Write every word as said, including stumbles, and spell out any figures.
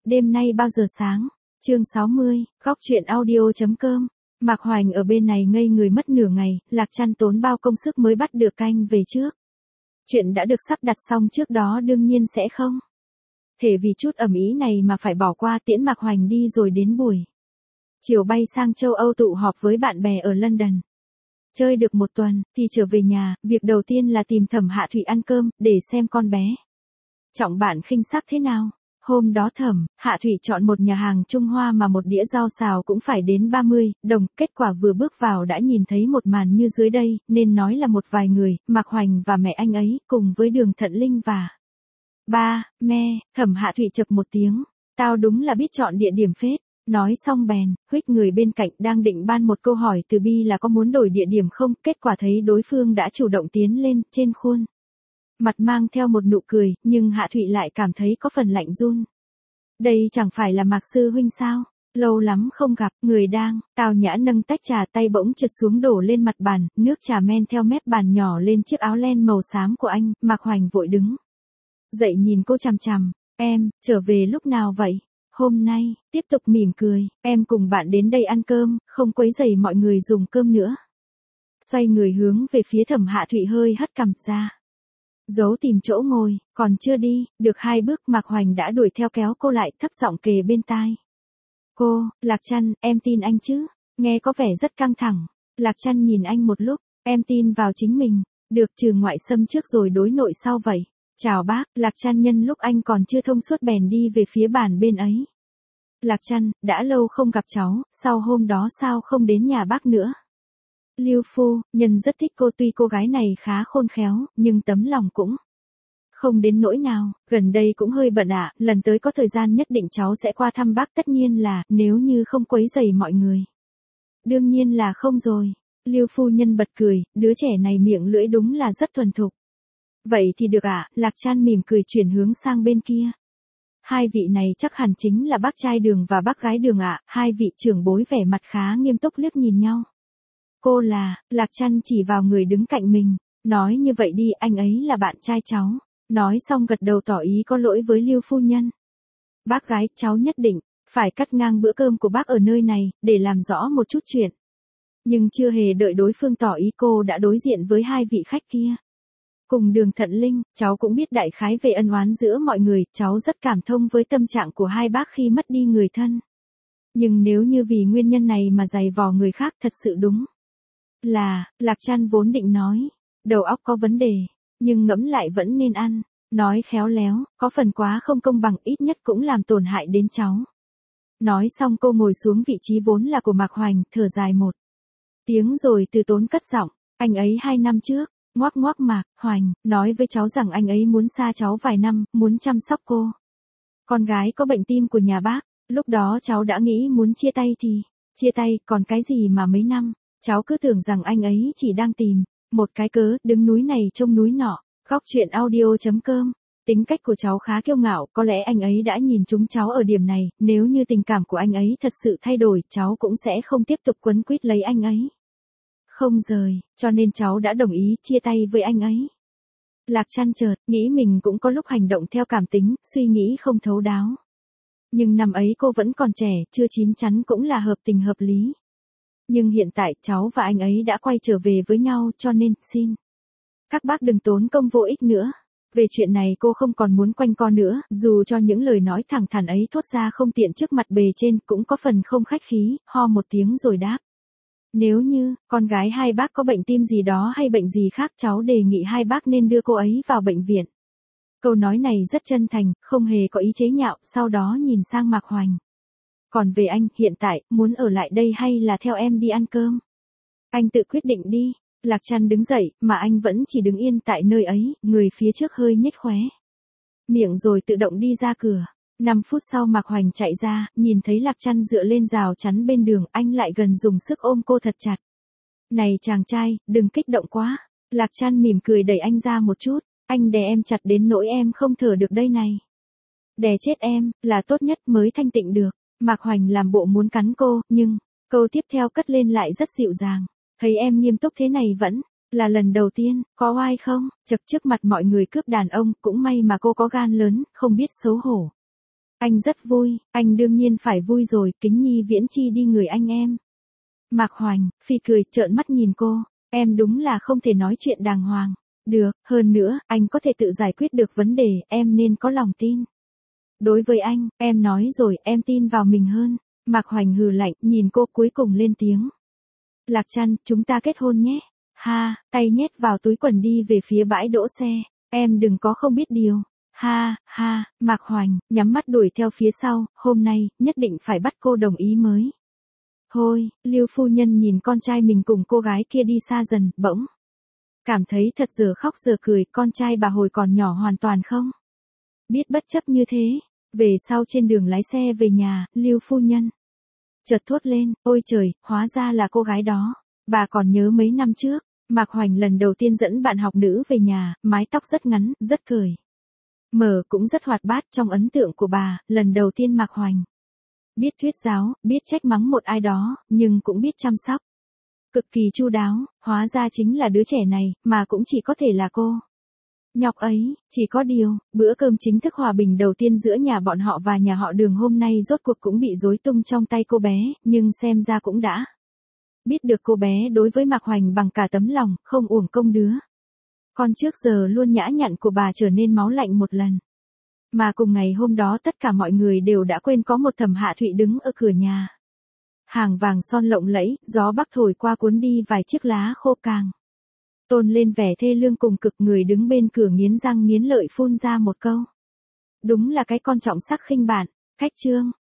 đêm nay bao giờ sáng? Chương sáu mươi, góc truyện audio chấm com. Mạc Hoành ở bên này ngây người mất nửa ngày, Lạc Trăn tốn bao công sức mới bắt được canh về trước. Chuyện đã được sắp đặt xong trước đó đương nhiên sẽ không thể vì chút ầm ĩ này mà phải bỏ qua, tiễn Mạc Hoành đi rồi đến buổi chiều bay sang châu Âu tụ họp với bạn bè ở London. Chơi được một tuần, thì trở về nhà, việc đầu tiên là tìm Thẩm Hạ Thụy ăn cơm, để xem con bé Trọng bạn khinh sắc thế nào. Hôm đó Thẩm Hạ Thụy chọn một nhà hàng Trung Hoa mà một đĩa rau xào cũng phải đến ba mươi đồng, kết quả vừa bước vào đã nhìn thấy một màn như dưới đây, nên nói là một vài người, Mạc Hoành và mẹ anh ấy, cùng với Đường Thận Linh và ba, me. Thẩm Hạ Thụy chậc một tiếng, tao đúng là biết chọn địa điểm phết. Nói xong bèn, huých người bên cạnh đang định ban một câu hỏi từ Bi là có muốn đổi địa điểm không, kết quả thấy đối phương đã chủ động tiến lên, trên khuôn mặt mang theo một nụ cười, nhưng Hạ Thụy lại cảm thấy có phần lạnh run. Đây chẳng phải là Mạc sư huynh sao? Lâu lắm không gặp, người đang tao nhã nâng tách trà, tay bỗng trượt xuống đổ lên mặt bàn, nước trà men theo mép bàn nhỏ lên chiếc áo len màu xám của anh. Mạc Hoành vội đứng dậy nhìn cô chằm chằm. Em, trở về lúc nào vậy? Hôm nay, tiếp tục mỉm cười, em cùng bạn đến đây ăn cơm, không quấy rầy mọi người dùng cơm nữa. Xoay người hướng về phía Thẩm Hạ Thụy hơi hất cằm ra, giấu tìm chỗ ngồi, còn chưa đi được hai bước Mạc Hoành đã đuổi theo kéo cô lại, thấp giọng kề bên tai cô. Lạc Trăn, em tin anh chứ? Nghe có vẻ rất căng thẳng. Lạc Trăn nhìn anh một lúc, em tin vào chính mình, được, trừ ngoại xâm trước rồi đối nội sau vậy. Chào bác. Lạc Trăn nhân lúc anh còn chưa thông suốt bèn đi về phía bàn bên ấy. Lạc Trăn, đã lâu không gặp cháu, sau hôm đó sao không đến nhà bác nữa? Lưu Phu Nhân rất thích cô, tuy cô gái này khá khôn khéo, nhưng tấm lòng cũng không đến nỗi nào, gần đây cũng hơi bận ạ, lần tới có thời gian nhất định cháu sẽ qua thăm bác, tất nhiên là, nếu như không quấy rầy mọi người. Đương nhiên là không rồi. Lưu Phu Nhân bật cười, đứa trẻ này miệng lưỡi đúng là rất thuần thục. Vậy thì được ạ. Lạc Trăn mỉm cười chuyển hướng sang bên kia. Hai vị này chắc hẳn chính là bác trai Đường và bác gái Đường ạ. Hai vị trưởng bối vẻ mặt khá nghiêm túc liếc nhìn nhau. Cô là, Lạc Trăn chỉ vào người đứng cạnh mình, nói như vậy đi, anh ấy là bạn trai cháu. Nói xong gật đầu tỏ ý có lỗi với Lưu Phu Nhân. Bác gái, cháu nhất định phải cắt ngang bữa cơm của bác ở nơi này, để làm rõ một chút chuyện. Nhưng chưa hề đợi đối phương tỏ ý, cô đã đối diện với hai vị khách kia. Cùng Đường Thận Linh, cháu cũng biết đại khái về ân oán giữa mọi người, cháu rất cảm thông với tâm trạng của hai bác khi mất đi người thân. Nhưng nếu như vì nguyên nhân này mà giày vò người khác, thật sự đúng là, Lạc Trăn vốn định nói, đầu óc có vấn đề, nhưng ngẫm lại vẫn nên ăn. Nói khéo léo, có phần quá không công bằng, ít nhất cũng làm tổn hại đến cháu. Nói xong cô ngồi xuống vị trí vốn là của Mạc Hoành, thở dài một tiếng rồi từ tốn cất giọng, anh ấy hai năm trước, ngoác ngoác Mạc Hoành, nói với cháu rằng anh ấy muốn xa cháu vài năm, muốn chăm sóc cô. Con gái có bệnh tim của nhà bác, lúc đó cháu đã nghĩ muốn chia tay thì chia tay, còn cái gì mà mấy năm, cháu cứ tưởng rằng anh ấy chỉ đang tìm một cái cớ, đứng núi này trông núi nọ. Góc truyện audio chấm com. Tính cách của cháu khá kiêu ngạo, có lẽ anh ấy đã nhìn trúng cháu ở điểm này, nếu như tình cảm của anh ấy thật sự thay đổi, cháu cũng sẽ không tiếp tục quấn quýt lấy anh ấy. Không rời, cho nên cháu đã đồng ý chia tay với anh ấy. Lạc Trăn chợt nghĩ mình cũng có lúc hành động theo cảm tính, suy nghĩ không thấu đáo. Nhưng năm ấy cô vẫn còn trẻ, chưa chín chắn cũng là hợp tình hợp lý. Nhưng hiện tại cháu và anh ấy đã quay trở về với nhau, cho nên, xin các bác đừng tốn công vô ích nữa. Về chuyện này cô không còn muốn quanh co nữa, dù cho những lời nói thẳng thắn ấy thốt ra không tiện trước mặt bề trên, cũng có phần không khách khí, ho một tiếng rồi đáp. Nếu như, con gái hai bác có bệnh tim gì đó hay bệnh gì khác, cháu đề nghị hai bác nên đưa cô ấy vào bệnh viện. Câu nói này rất chân thành, không hề có ý chế nhạo, sau đó nhìn sang Mạc Hoành. Còn về anh, hiện tại, muốn ở lại đây hay là theo em đi ăn cơm? Anh tự quyết định đi. Lạc Trăn đứng dậy, mà anh vẫn chỉ đứng yên tại nơi ấy, người phía trước hơi nhếch khóe miệng rồi tự động đi ra cửa. Năm phút sau Mạc Hoành chạy ra, nhìn thấy Lạc Trăn dựa lên rào chắn bên đường, anh lại gần dùng sức ôm cô thật chặt. Này chàng trai, đừng kích động quá. Lạc Trăn mỉm cười đẩy anh ra một chút, anh đè em chặt đến nỗi em không thở được đây này. Đè chết em, là tốt nhất mới thanh tịnh được. Mạc Hoành làm bộ muốn cắn cô, nhưng câu tiếp theo cất lên lại rất dịu dàng. Thấy em nghiêm túc thế này vẫn là lần đầu tiên, có oai không? Chật trước mặt mọi người cướp đàn ông, cũng may mà cô có gan lớn, không biết xấu hổ. Anh rất vui, anh đương nhiên phải vui rồi, Kính Nhi viễn chi đi người anh em. Mạc Hoành, Phi cười, trợn mắt nhìn cô, em đúng là không thể nói chuyện đàng hoàng. Được, hơn nữa, anh có thể tự giải quyết được vấn đề, em nên có lòng tin. Đối với anh, em nói rồi, em tin vào mình hơn. Mạc Hoành hừ lạnh, nhìn cô cuối cùng lên tiếng. Lạc Trăn, chúng ta kết hôn nhé. Ha, tay nhét vào túi quần đi về phía bãi đỗ xe. Em đừng có không biết điều. Ha, ha, Mạc Hoành, nhắm mắt đuổi theo phía sau, hôm nay, nhất định phải bắt cô đồng ý mới. Thôi, Lưu phu nhân nhìn con trai mình cùng cô gái kia đi xa dần, bỗng. Cảm thấy thật giờ khóc giờ cười, con trai bà hồi còn nhỏ hoàn toàn không. Biết bất chấp như thế, về sau trên đường lái xe về nhà, Lưu phu nhân. Chợt thốt lên, ôi trời, hóa ra là cô gái đó. Bà còn nhớ mấy năm trước, Mạc Hoành lần đầu tiên dẫn bạn học nữ về nhà, mái tóc rất ngắn, rất cười. Mở cũng rất hoạt bát trong ấn tượng của bà, lần đầu tiên Mạc Hoành. Biết thuyết giáo, biết trách mắng một ai đó, nhưng cũng biết chăm sóc. Cực kỳ chu đáo, hóa ra chính là đứa trẻ này, mà cũng chỉ có thể là cô. Nhọc ấy, chỉ có điều, bữa cơm chính thức hòa bình đầu tiên giữa nhà bọn họ và nhà họ Đường hôm nay rốt cuộc cũng bị rối tung trong tay cô bé, nhưng xem ra cũng đã. Biết được cô bé đối với Mạc Hoành bằng cả tấm lòng, không uổng công đứa. Con trước giờ luôn nhã nhặn của bà trở nên máu lạnh một lần. Mà cùng ngày hôm đó tất cả mọi người đều đã quên có một Thẩm Hạ Thụy đứng ở cửa nhà. Hàng vàng son lộng lẫy, gió bắc thổi qua cuốn đi vài chiếc lá khô càng. Tôn lên vẻ thê lương cùng cực, người đứng bên cửa nghiến răng nghiến lợi phun ra một câu. Đúng là cái con trọng sắc khinh bạn, cách trương.